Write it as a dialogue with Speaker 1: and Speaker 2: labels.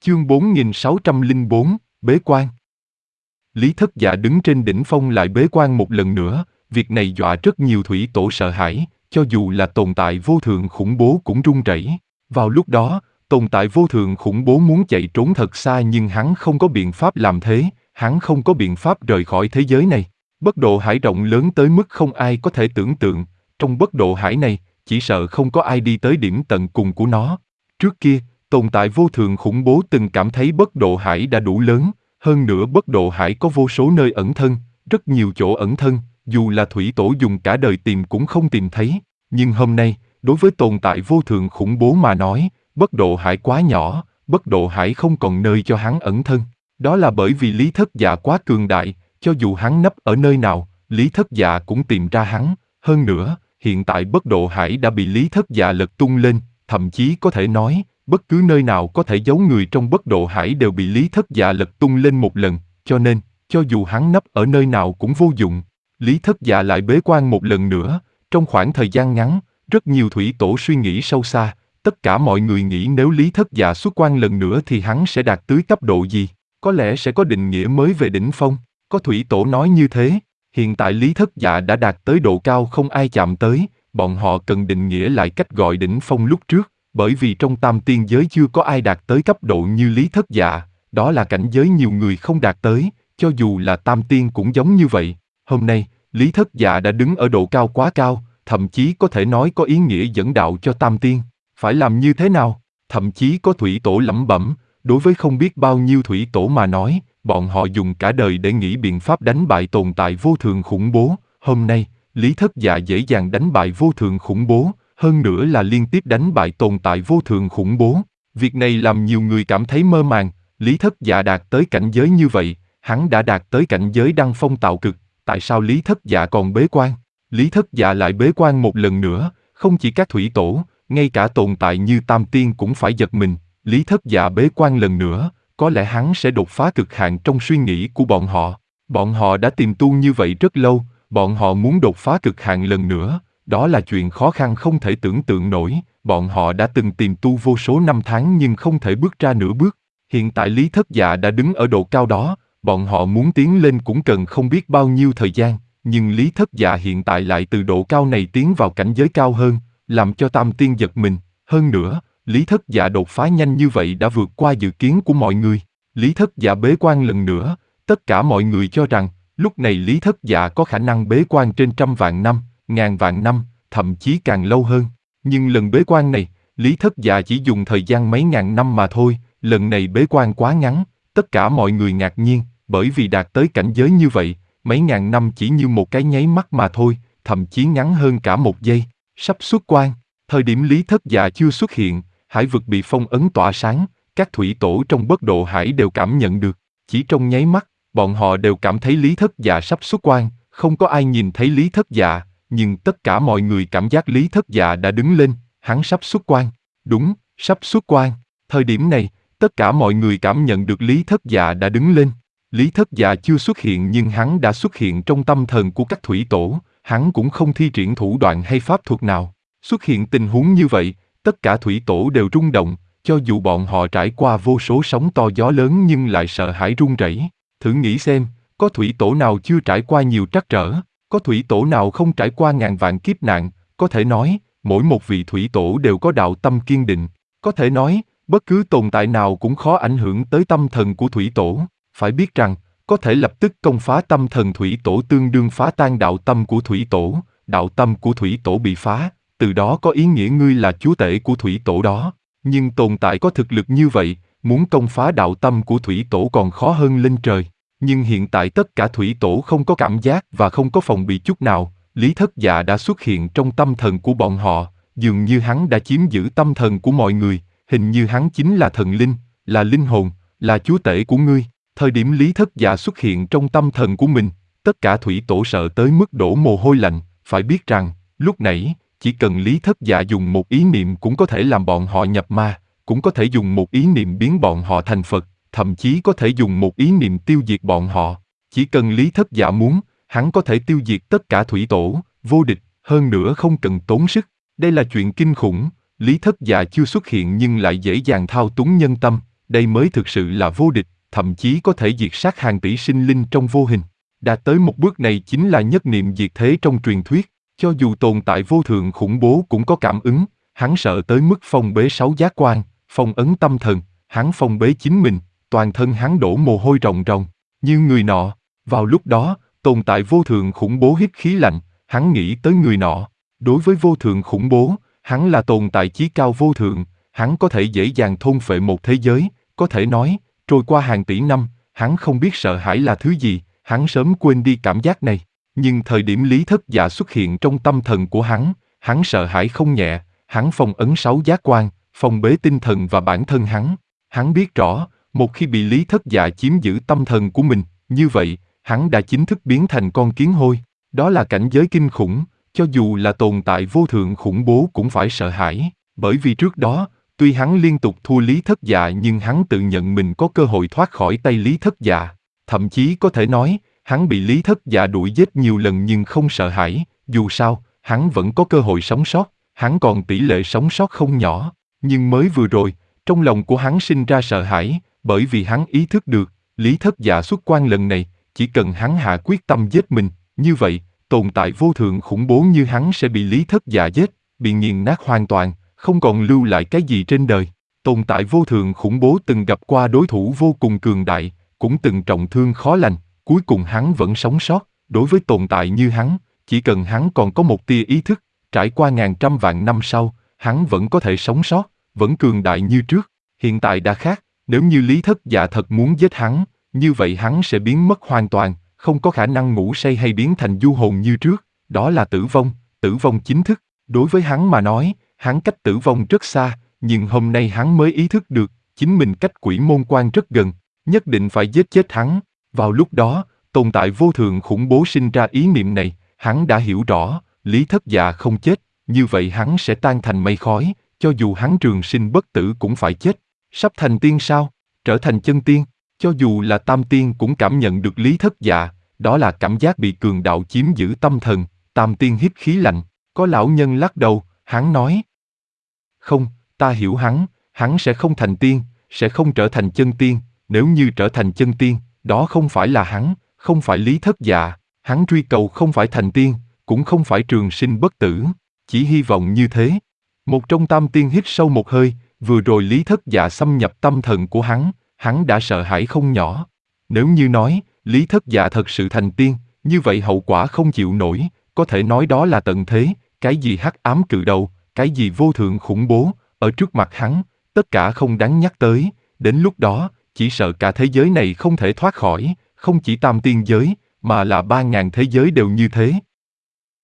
Speaker 1: Chương 4604, Bế quan. Lý Thất Dạ đứng trên đỉnh phong lại bế quan một lần nữa, việc này dọa rất nhiều thủy tổ sợ hãi, cho dù là tồn tại vô thượng khủng bố cũng run rẩy. Vào lúc đó, tồn tại vô thượng khủng bố muốn chạy trốn thật xa nhưng hắn không có biện pháp làm thế, hắn không có biện pháp rời khỏi thế giới này. Bất độ hải rộng lớn tới mức không ai có thể tưởng tượng, trong bất độ hải này, chỉ sợ không có ai đi tới điểm tận cùng của nó. Trước kia, tồn tại vô thượng khủng bố từng cảm thấy bất độ hải đã đủ lớn, hơn nữa bất độ hải có vô số nơi ẩn thân, rất nhiều chỗ ẩn thân, dù là thủy tổ dùng cả đời tìm cũng không tìm thấy. Nhưng hôm nay, đối với tồn tại vô thượng khủng bố mà nói, bất độ hải quá nhỏ, bất độ hải không còn nơi cho hắn ẩn thân. Đó là bởi vì Lý Thất Dạ quá cường đại, cho dù hắn nấp ở nơi nào, Lý Thất Dạ cũng tìm ra hắn. Hơn nữa, hiện tại bất độ hải đã bị Lý Thất Dạ lật tung lên, thậm chí có thể nói, bất cứ nơi nào có thể giấu người trong bất độ hải đều bị Lý Thất Dạ lật tung lên một lần, cho nên, cho dù hắn nấp ở nơi nào cũng vô dụng. Lý Thất Dạ lại bế quan một lần nữa, trong khoảng thời gian ngắn, rất nhiều thủy tổ suy nghĩ sâu xa, tất cả mọi người nghĩ nếu Lý Thất Dạ xuất quan lần nữa thì hắn sẽ đạt tới cấp độ gì, có lẽ sẽ có định nghĩa mới về đỉnh phong, có thủy tổ nói như thế. Hiện tại Lý Thất Dạ đã đạt tới độ cao không ai chạm tới, bọn họ cần định nghĩa lại cách gọi đỉnh phong lúc trước, bởi vì trong tam tiên giới chưa có ai đạt tới cấp độ như Lý Thất Dạ, đó là cảnh giới nhiều người không đạt tới, cho dù là tam tiên cũng giống như vậy. Hôm nay, Lý Thất Dạ đã đứng ở độ cao quá cao, thậm chí có thể nói có ý nghĩa dẫn đạo cho tam tiên. Phải làm như thế nào? Thậm chí có thủy tổ lẩm bẩm, đối với không biết bao nhiêu thủy tổ mà nói, bọn họ dùng cả đời để nghĩ biện pháp đánh bại tồn tại vô thượng khủng bố. Hôm nay, Lý Thất Dạ dễ dàng đánh bại vô thượng khủng bố, hơn nữa là liên tiếp đánh bại tồn tại vô thượng khủng bố. Việc này làm nhiều người cảm thấy mơ màng, Lý Thất Dạ đạt tới cảnh giới như vậy, hắn đã đạt tới cảnh giới đăng phong tạo cực, tại sao Lý Thất Dạ còn bế quan? Lý Thất Dạ lại bế quan một lần nữa, không chỉ các thủy tổ, ngay cả tồn tại như Tam Tiên cũng phải giật mình. Lý Thất Dạ bế quan lần nữa, có lẽ hắn sẽ đột phá cực hạn trong suy nghĩ của bọn họ. Bọn họ đã tìm tu như vậy rất lâu, bọn họ muốn đột phá cực hạn lần nữa, đó là chuyện khó khăn không thể tưởng tượng nổi. Bọn họ đã từng tìm tu vô số năm tháng nhưng không thể bước ra nửa bước. Hiện tại Lý Thất Dạ đã đứng ở độ cao đó, bọn họ muốn tiến lên cũng cần không biết bao nhiêu thời gian, nhưng Lý Thất Dạ hiện tại lại từ độ cao này tiến vào cảnh giới cao hơn, làm cho Tam Tiên giật mình. Hơn nữa, Lý Thất Dạ đột phá nhanh như vậy đã vượt qua dự kiến của mọi người. Lý Thất Dạ bế quan lần nữa, tất cả mọi người cho rằng, lúc này Lý Thất Dạ có khả năng bế quan trên 100.000 năm, 1000 năm, thậm chí càng lâu hơn. Nhưng lần bế quan này, Lý Thất Dạ chỉ dùng thời gian mấy ngàn năm mà thôi, lần này bế quan quá ngắn, tất cả mọi người ngạc nhiên, bởi vì đạt tới cảnh giới như vậy, mấy ngàn năm chỉ như một cái nháy mắt mà thôi, thậm chí ngắn hơn cả một giây. Sắp xuất quan, thời điểm Lý Thất Dạ chưa xuất hiện, hải vực bị phong ấn tỏa sáng, các thủy tổ trong bất độ hải đều cảm nhận được, chỉ trong nháy mắt, bọn họ đều cảm thấy Lý Thất Dạ sắp xuất quan, không có ai nhìn thấy Lý Thất Dạ, nhưng tất cả mọi người cảm giác Lý Thất Dạ đã đứng lên, hắn sắp xuất quan. Đúng, sắp xuất quan. Thời điểm này, tất cả mọi người cảm nhận được Lý Thất Dạ đã đứng lên. Lý Thất Dạ chưa xuất hiện nhưng hắn đã xuất hiện trong tâm thần của các thủy tổ, hắn cũng không thi triển thủ đoạn hay pháp thuật nào. Xuất hiện tình huống như vậy, tất cả thủy tổ đều rung động, cho dù bọn họ trải qua vô số sóng to gió lớn nhưng lại sợ hãi run rẩy. Thử nghĩ xem, có thủy tổ nào chưa trải qua nhiều trắc trở, có thủy tổ nào không trải qua ngàn vạn kiếp nạn, có thể nói, mỗi một vị thủy tổ đều có đạo tâm kiên định, có thể nói, bất cứ tồn tại nào cũng khó ảnh hưởng tới tâm thần của thủy tổ. Phải biết rằng, có thể lập tức công phá tâm thần thủy tổ tương đương phá tan đạo tâm của thủy tổ, đạo tâm của thủy tổ bị phá, từ đó có ý nghĩa ngươi là chúa tể của thủy tổ đó. Nhưng tồn tại có thực lực như vậy, muốn công phá đạo tâm của thủy tổ còn khó hơn lên trời. Nhưng hiện tại tất cả thủy tổ không có cảm giác và không có phòng bị chút nào, Lý Thất Dạ đã xuất hiện trong tâm thần của bọn họ, dường như hắn đã chiếm giữ tâm thần của mọi người, hình như hắn chính là thần linh, là linh hồn, là chúa tể của ngươi. Thời điểm Lý Thất Dạ xuất hiện trong tâm thần của mình, tất cả thủy tổ sợ tới mức đổ mồ hôi lạnh, phải biết rằng, lúc nãy, chỉ cần Lý Thất Dạ dùng một ý niệm cũng có thể làm bọn họ nhập ma, cũng có thể dùng một ý niệm biến bọn họ thành Phật, thậm chí có thể dùng một ý niệm tiêu diệt bọn họ. Chỉ cần Lý Thất Dạ muốn, hắn có thể tiêu diệt tất cả thủy tổ, vô địch, hơn nữa không cần tốn sức. Đây là chuyện kinh khủng, Lý Thất Dạ chưa xuất hiện nhưng lại dễ dàng thao túng nhân tâm, đây mới thực sự là vô địch, thậm chí có thể diệt sát hàng tỷ sinh linh trong vô hình. Đạt tới một bước này chính là nhất niệm diệt thế trong truyền thuyết, cho dù tồn tại vô thượng khủng bố cũng có cảm ứng, hắn sợ tới mức phong bế 6 giác quan, phong ấn tâm thần, hắn phong bế chính mình, toàn thân hắn đổ mồ hôi ròng ròng, như người nọ. Vào lúc đó, tồn tại vô thượng khủng bố hít khí lạnh, hắn nghĩ tới người nọ. Đối với vô thượng khủng bố, hắn là tồn tại chí cao vô thượng, hắn có thể dễ dàng thôn phệ một thế giới, có thể nói, trôi qua hàng tỷ năm, hắn không biết sợ hãi là thứ gì, hắn sớm quên đi cảm giác này. Nhưng thời điểm Lý Thất Dạ xuất hiện trong tâm thần của hắn sợ hãi không nhẹ, hắn phong ấn 6 giác quan, phong bế tinh thần và bản thân hắn. Hắn biết rõ, một khi bị Lý Thất Dạ chiếm giữ tâm thần của mình, như vậy, hắn đã chính thức biến thành con kiến hôi. Đó là cảnh giới kinh khủng, cho dù là tồn tại vô thượng khủng bố cũng phải sợ hãi. Bởi vì trước đó, tuy hắn liên tục thua Lý Thất Dạ nhưng hắn tự nhận mình có cơ hội thoát khỏi tay Lý Thất Dạ. Thậm chí có thể nói, hắn bị Lý Thất Dạ đuổi giết nhiều lần nhưng không sợ hãi, dù sao, hắn vẫn có cơ hội sống sót, hắn còn tỷ lệ sống sót không nhỏ. Nhưng mới vừa rồi, trong lòng của hắn sinh ra sợ hãi, bởi vì hắn ý thức được, Lý Thất Dạ xuất quan lần này, chỉ cần hắn hạ quyết tâm giết mình, như vậy, tồn tại vô thượng khủng bố như hắn sẽ bị Lý Thất Dạ giết, bị nghiền nát hoàn toàn, không còn lưu lại cái gì trên đời. Tồn tại vô thượng khủng bố từng gặp qua đối thủ vô cùng cường đại, cũng từng trọng thương khó lành, cuối cùng hắn vẫn sống sót. Đối với tồn tại như hắn, chỉ cần hắn còn có một tia ý thức, trải qua ngàn trăm vạn năm sau, hắn vẫn có thể sống sót, vẫn cường đại như trước. Hiện tại đã khác, nếu như Lý Thất Dạ thật muốn giết hắn, như vậy hắn sẽ biến mất hoàn toàn, không có khả năng ngủ say hay biến thành du hồn như trước, đó là tử vong chính thức. Đối với hắn mà nói, hắn cách tử vong rất xa, nhưng hôm nay hắn mới ý thức được, chính mình cách quỷ môn quan rất gần, nhất định phải giết chết hắn. Vào lúc đó, tồn tại vô thượng khủng bố sinh ra ý niệm này, hắn đã hiểu rõ, Lý Thất Dạ không chết, như vậy hắn sẽ tan thành mây khói, cho dù hắn trường sinh bất tử cũng phải chết. Sắp thành tiên sao? Trở thành chân tiên, cho dù là tam tiên cũng cảm nhận được Lý Thất Dạ, đó là cảm giác bị cường đạo chiếm giữ tâm thần. Tam tiên hít khí lạnh, có lão nhân lắc đầu, hắn nói: không, ta hiểu hắn sẽ không thành tiên, sẽ không trở thành chân tiên, nếu như trở thành chân tiên, đó không phải là hắn, không phải Lý Thất Dạ, hắn truy cầu không phải thành tiên, cũng không phải trường sinh bất tử, chỉ hy vọng như thế. Một trong tam tiên hít sâu một hơi, vừa rồi Lý Thất Dạ xâm nhập tâm thần của hắn đã sợ hãi không nhỏ. Nếu như nói, Lý Thất Dạ thật sự thành tiên, như vậy hậu quả không chịu nổi, có thể nói đó là tận thế, cái gì hắc ám cự đầu, cái gì vô thượng khủng bố, ở trước mặt hắn, tất cả không đáng nhắc tới, đến lúc đó, chỉ sợ cả thế giới này không thể thoát khỏi, không chỉ tam tiên giới, mà là 3.000 thế giới đều như thế.